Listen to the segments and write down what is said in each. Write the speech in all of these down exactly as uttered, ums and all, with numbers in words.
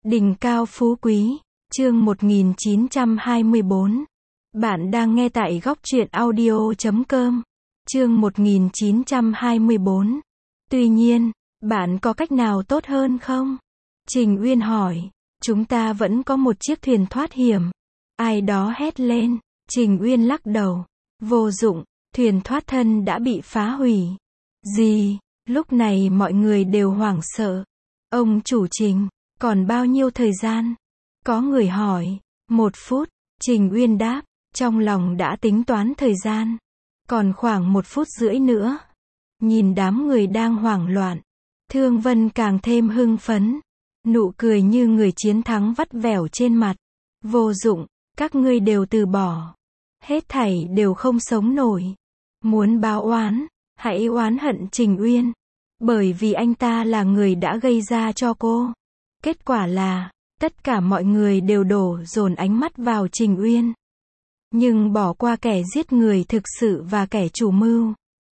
Đỉnh cao phú quý, chương một nghìn chín trăm hai mươi bốn. Bạn đang nghe tại góc truyện audio chấm com. Chương một nghìn chín trăm hai mươi bốn. Tuy nhiên, bạn có cách nào tốt hơn không? Trình Uyên hỏi. Chúng ta vẫn có một chiếc thuyền thoát hiểm. Ai đó hét lên. Trình Uyên lắc đầu. Vô dụng, thuyền thoát thân đã bị phá hủy. Gì? Lúc này mọi người đều hoảng sợ. Ông chủ Trình, còn bao nhiêu thời gian? Có người hỏi. Một phút, Trình Uyên đáp, trong lòng đã tính toán thời gian. Còn khoảng một phút rưỡi nữa. Nhìn đám người đang hoảng loạn, Thương Vân càng thêm hưng phấn. Nụ cười như người chiến thắng vắt vẻo trên mặt. Vô dụng, các ngươi đều từ bỏ. Hết thảy đều không sống nổi. Muốn báo oán, hãy oán hận Trình Uyên. Bởi vì anh ta là người đã gây ra cho cô. Kết quả là, tất cả mọi người đều đổ dồn ánh mắt vào Trình Uyên. Nhưng bỏ qua kẻ giết người thực sự và kẻ chủ mưu.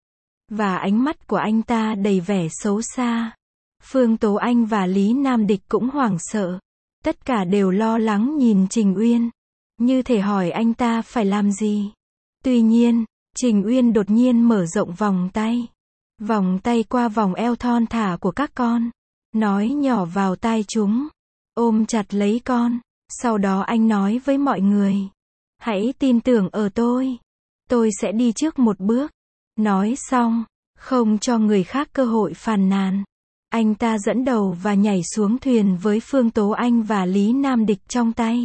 Và ánh mắt của anh ta đầy vẻ xấu xa. Phương Tố Anh và Lý Nam Địch cũng hoảng sợ. Tất cả đều lo lắng nhìn Trình Uyên. Như thể hỏi anh ta phải làm gì. Tuy nhiên, Trình Uyên đột nhiên mở rộng vòng tay. Vòng tay qua vòng eo thon thả của các con. Nói nhỏ vào tai chúng. Ôm chặt lấy con. Sau đó anh nói với mọi người. Hãy tin tưởng ở tôi. Tôi sẽ đi trước một bước. Nói xong, không cho người khác cơ hội phàn nàn. Anh ta dẫn đầu và nhảy xuống thuyền với Phương Tố Anh và Lý Nam Địch trong tay.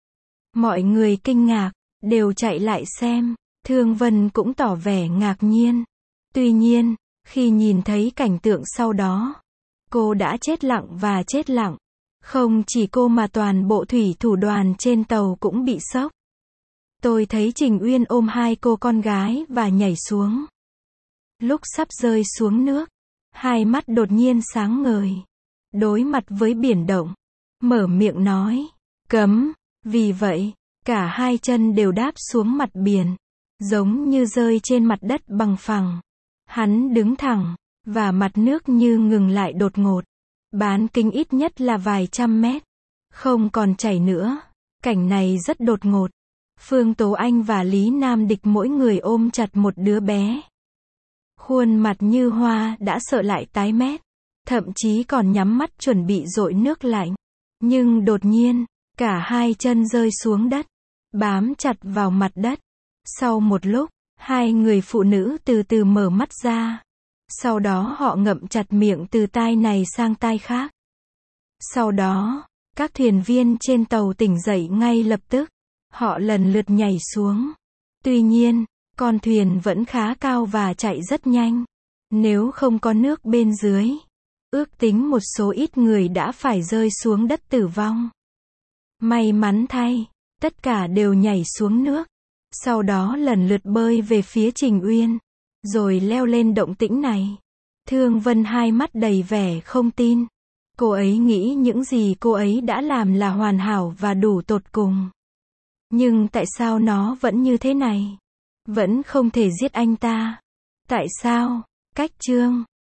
Mọi người kinh ngạc, đều chạy lại xem. Thương Vân cũng tỏ vẻ ngạc nhiên. Tuy nhiên, khi nhìn thấy cảnh tượng sau đó, cô đã chết lặng và chết lặng. Không chỉ cô mà toàn bộ thủy thủ đoàn trên tàu cũng bị sốc. Tôi thấy Trình Uyên ôm hai cô con gái và nhảy xuống. Lúc sắp rơi xuống nước, hai mắt đột nhiên sáng ngời. Đối mặt với biển động, mở miệng nói, cấm. Vì vậy, cả hai chân đều đáp xuống mặt biển, giống như rơi trên mặt đất bằng phẳng. Hắn đứng thẳng, và mặt nước như ngừng lại đột ngột. Bán kính ít nhất là vài trăm mét. Không còn chảy nữa. Cảnh này rất đột ngột. Phương Tố Anh và Lý Nam Địch mỗi người ôm chặt một đứa bé. Khuôn mặt như hoa đã sợ lại tái mét. Thậm chí còn nhắm mắt chuẩn bị dội nước lạnh. Nhưng đột nhiên, cả hai chân rơi xuống đất. Bám chặt vào mặt đất. Sau một lúc, hai người phụ nữ từ từ mở mắt ra. Sau đó họ ngậm chặt miệng từ tai này sang tai khác. Sau đó, các thuyền viên trên tàu tỉnh dậy ngay lập tức. Họ lần lượt nhảy xuống. Tuy nhiên, con thuyền vẫn khá cao và chạy rất nhanh. Nếu không có nước bên dưới, ước tính một số ít người đã phải rơi xuống đất tử vong. May mắn thay, tất cả đều nhảy xuống nước. Sau đó lần lượt bơi về phía Trình Uyên. Rồi leo lên động tĩnh này. Thương Vân hai mắt đầy vẻ không tin. Cô ấy nghĩ những gì cô ấy đã làm là hoàn hảo và đủ tột cùng. Nhưng tại sao nó vẫn như thế này? Vẫn không thể giết anh ta. Tại sao? Cách chương